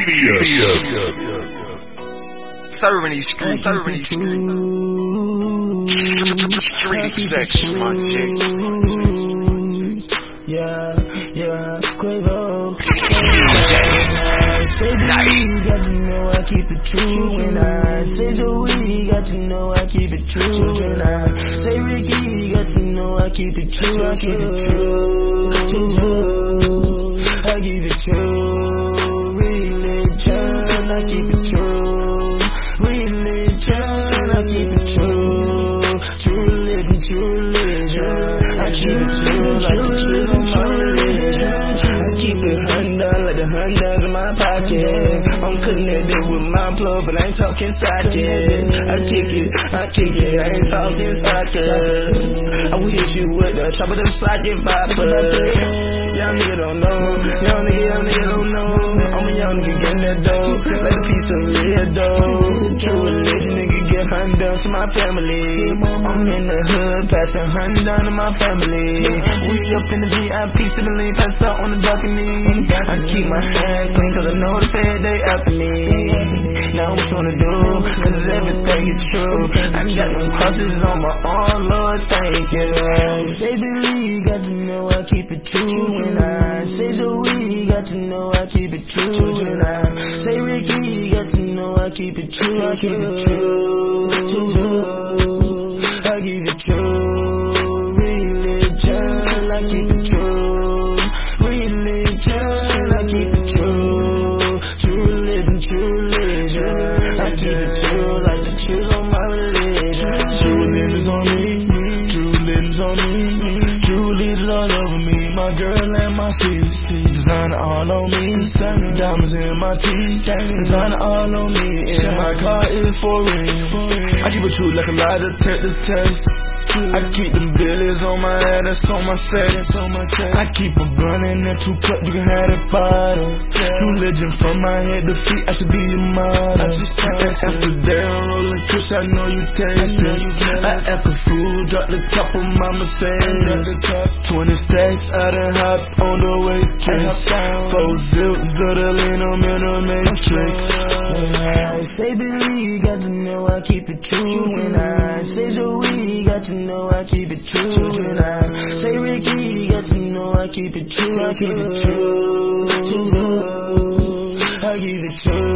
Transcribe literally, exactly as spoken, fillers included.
Serving these streets, serving these streets. Street sex, my chick. Yeah, yeah, Quavo. Say Nice. got to know I keep it true. When I say Joey, got to know I keep it true. When I say Ricky, got to know I keep it true. I keep it true. I keep it true. Religion, I keep it true. Religion, I keep it true. True religion, true religion. I keep it true like the truth on my religion. I keep it Honda like the Hondas in my pocket. I'm connected with my plug, but I ain't talking sockets. I kick it, I kick it, I ain't talking soccer. I will hit you with the top of the socket popper. Young nigga don't know, young nigga, young nigga don't know. I'm a young nigga getting that dough, like a piece of red dough. True religion, nigga get Honda to my family. I'm in the hood, passing Honda to my family. We up in the V I P, sibling, pass out on the balcony. I keep my hands clean, cause I know the fed, they after me. Now what you wanna do, cause everything is true. I got them crosses on my arm, Lord, thank you. Say Billy, got to know I keep it true. When I say Joey, got to know I keep it true. When I say Ricky, got to know I keep it true. I keep it true. I keep it true. Religion, I keep it true. Religion, I keep it true. True religion, true religion. I keep it true like the truth on my religion. True religions on me, true religions on me. True religion all over me. My girl and my sis, designer all on me. Diamonds in my teeth, designer all on me. And my car is for real. I keep it true like a lie detector test. I keep them billies on my head, that's on my set. I keep a blunt in there, two cup, you can have that bottle. True legend from my head to feet, I should be your model. And after that, I'm rolling kush, I know you taste it. I act a fool, drop the top of my Mercedes. Twenty stacks, I done hop on the waitress. Four zips of the lean, I'm in a matrix. When I say Billy, got to know I keep it true. When I say Joey, got to know I keep it true. When I say Ricky, got to know I keep it true. I keep it true. I keep it true.